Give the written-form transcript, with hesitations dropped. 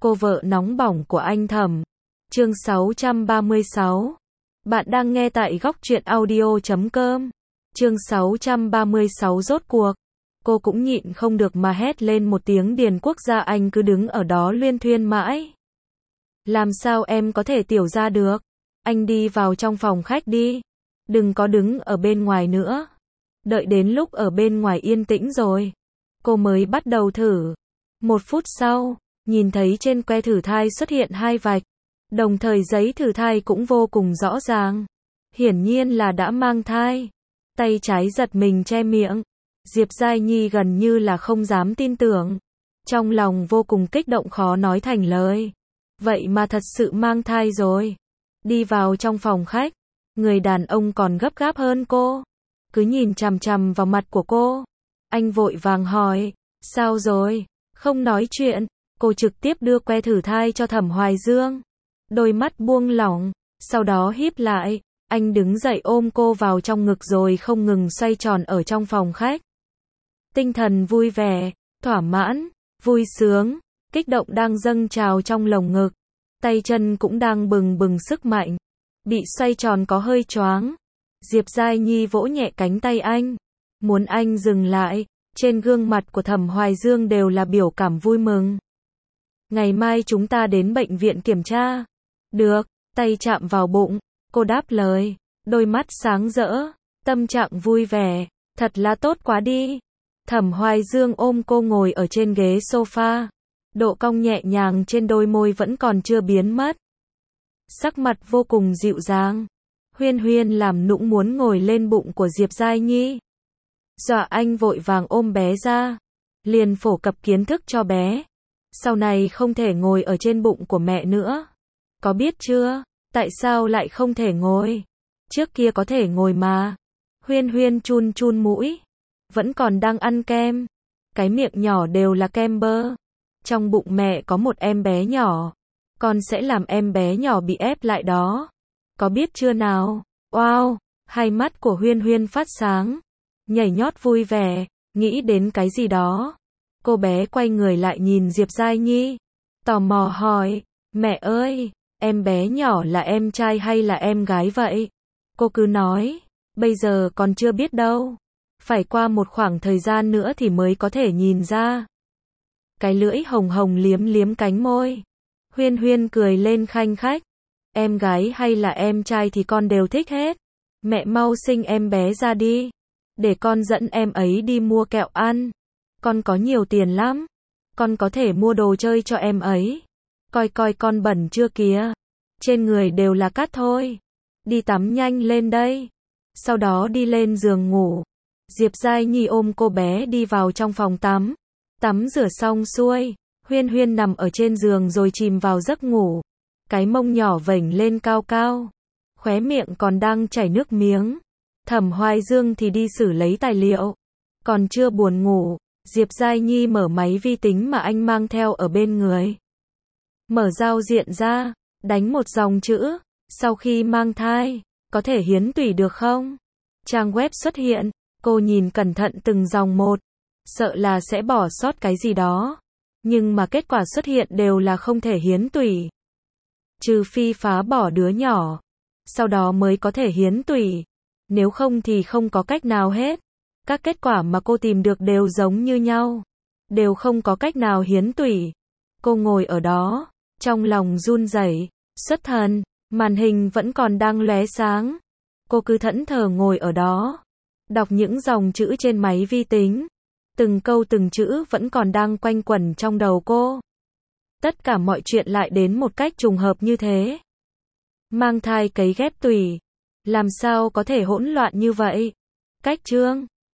Cô vợ nóng bỏng của anh Thẩm. Chương 636. Bạn đang nghe tại góc truyện audio.com. Chương 636 rốt cuộc. Cô cũng nhịn không được mà hét lên một tiếng. Điền Quốc gia anh cứ đứng ở đó luyên thuyên mãi. Làm sao em có thể tiểu ra được? Anh đi vào trong phòng khách đi. Đừng có đứng ở bên ngoài nữa. Đợi đến lúc ở bên ngoài yên tĩnh rồi, cô mới bắt đầu thử. 1 phút sau, nhìn thấy trên que thử thai xuất hiện 2 vạch. Đồng thời giấy thử thai cũng vô cùng rõ ràng. Hiển nhiên là đã mang thai. Tay trái giật mình che miệng. Diệp Giai Nhi gần như là không dám tin tưởng. Trong lòng vô cùng kích động khó nói thành lời. Vậy mà thật sự mang thai rồi. Đi vào trong phòng khách, người đàn ông còn gấp gáp hơn cô. Cứ nhìn chằm chằm vào mặt của cô. Anh vội vàng hỏi, sao rồi? Không nói chuyện, cô trực tiếp đưa que thử thai cho Thẩm Hoài Dương. Đôi mắt buông lỏng, sau đó híp lại, anh đứng dậy ôm cô vào trong ngực rồi không ngừng xoay tròn ở trong phòng khách. Tinh thần vui vẻ, thỏa mãn, vui sướng, kích động đang dâng trào trong lồng ngực. Tay chân cũng đang bừng bừng sức mạnh. Bị xoay tròn có hơi choáng. Diệp Giai Nhi vỗ nhẹ cánh tay anh, muốn anh dừng lại. Trên gương mặt của Thẩm Hoài Dương đều là biểu cảm vui mừng. Ngày mai chúng ta đến bệnh viện kiểm tra. Được, tay chạm vào bụng, cô đáp lời, đôi mắt sáng rỡ, tâm trạng vui vẻ, thật là tốt quá đi. Thẩm Hoài Dương ôm cô ngồi ở trên ghế sofa, độ cong nhẹ nhàng trên đôi môi vẫn còn chưa biến mất. Sắc mặt vô cùng dịu dàng. Huyên Huyên làm nũng muốn ngồi lên bụng của Diệp Giai Nhi. Dọa anh vội vàng ôm bé ra, liền phổ cập kiến thức cho bé. Sau này không thể ngồi ở trên bụng của mẹ nữa. Có biết chưa, tại sao lại không thể ngồi? Trước kia có thể ngồi mà. Huyên Huyên chun chun mũi, vẫn còn đang ăn kem. Cái miệng nhỏ đều là kem bơ. Trong bụng mẹ có một em bé nhỏ. Con sẽ làm em bé nhỏ bị ép lại đó. Có biết chưa nào? Wow, hai mắt của Huyên Huyên phát sáng. Nhảy nhót vui vẻ, nghĩ đến cái gì đó. Cô bé quay người lại nhìn Diệp Giai Nhi. Tò mò hỏi, mẹ ơi, em bé nhỏ là em trai hay là em gái vậy? Cô cứ nói, bây giờ còn chưa biết đâu. Phải qua một khoảng thời gian nữa thì mới có thể nhìn ra. Cái lưỡi hồng hồng liếm liếm cánh môi. Huyên Huyên cười lên khanh khách. Em gái hay là em trai thì con đều thích hết. Mẹ mau sinh em bé ra đi. Để con dẫn em ấy đi mua kẹo ăn. Con có nhiều tiền lắm. Con có thể mua đồ chơi cho em ấy. Coi coi con bẩn chưa kìa. Trên người đều là cát thôi. Đi tắm nhanh lên đây. Sau đó đi lên giường ngủ. Diệp Giai Nhi ôm cô bé đi vào trong phòng tắm. Tắm rửa xong xuôi, Huyên Huyên nằm ở trên giường rồi chìm vào giấc ngủ. Cái mông nhỏ vểnh lên cao cao. Khóe miệng còn đang chảy nước miếng. Thẩm Hoài Dương thì đi xử lấy tài liệu. Còn chưa buồn ngủ, Diệp Giai Nhi mở máy vi tính mà anh mang theo ở bên người. Mở giao diện ra, đánh một dòng chữ, sau khi mang thai, có thể hiến tủy được không? Trang web xuất hiện, cô nhìn cẩn thận từng dòng một, sợ là sẽ bỏ sót cái gì đó. Nhưng mà kết quả xuất hiện đều là không thể hiến tủy. Trừ phi phá bỏ đứa nhỏ, sau đó mới có thể hiến tủy. Nếu không thì không có cách nào hết. Các kết quả mà cô tìm được đều giống như nhau. Đều không có cách nào hiến tủy. Cô ngồi ở đó, trong lòng run rẩy, xuất thần, màn hình vẫn còn đang lóe sáng. Cô cứ thẫn thờ ngồi ở đó, đọc những dòng chữ trên máy vi tính. Từng câu từng chữ vẫn còn đang quanh quẩn trong đầu cô. Tất cả mọi chuyện lại đến một cách trùng hợp như thế. Mang thai cấy ghép tủy. Làm sao có thể hỗn loạn như vậy? Cách chương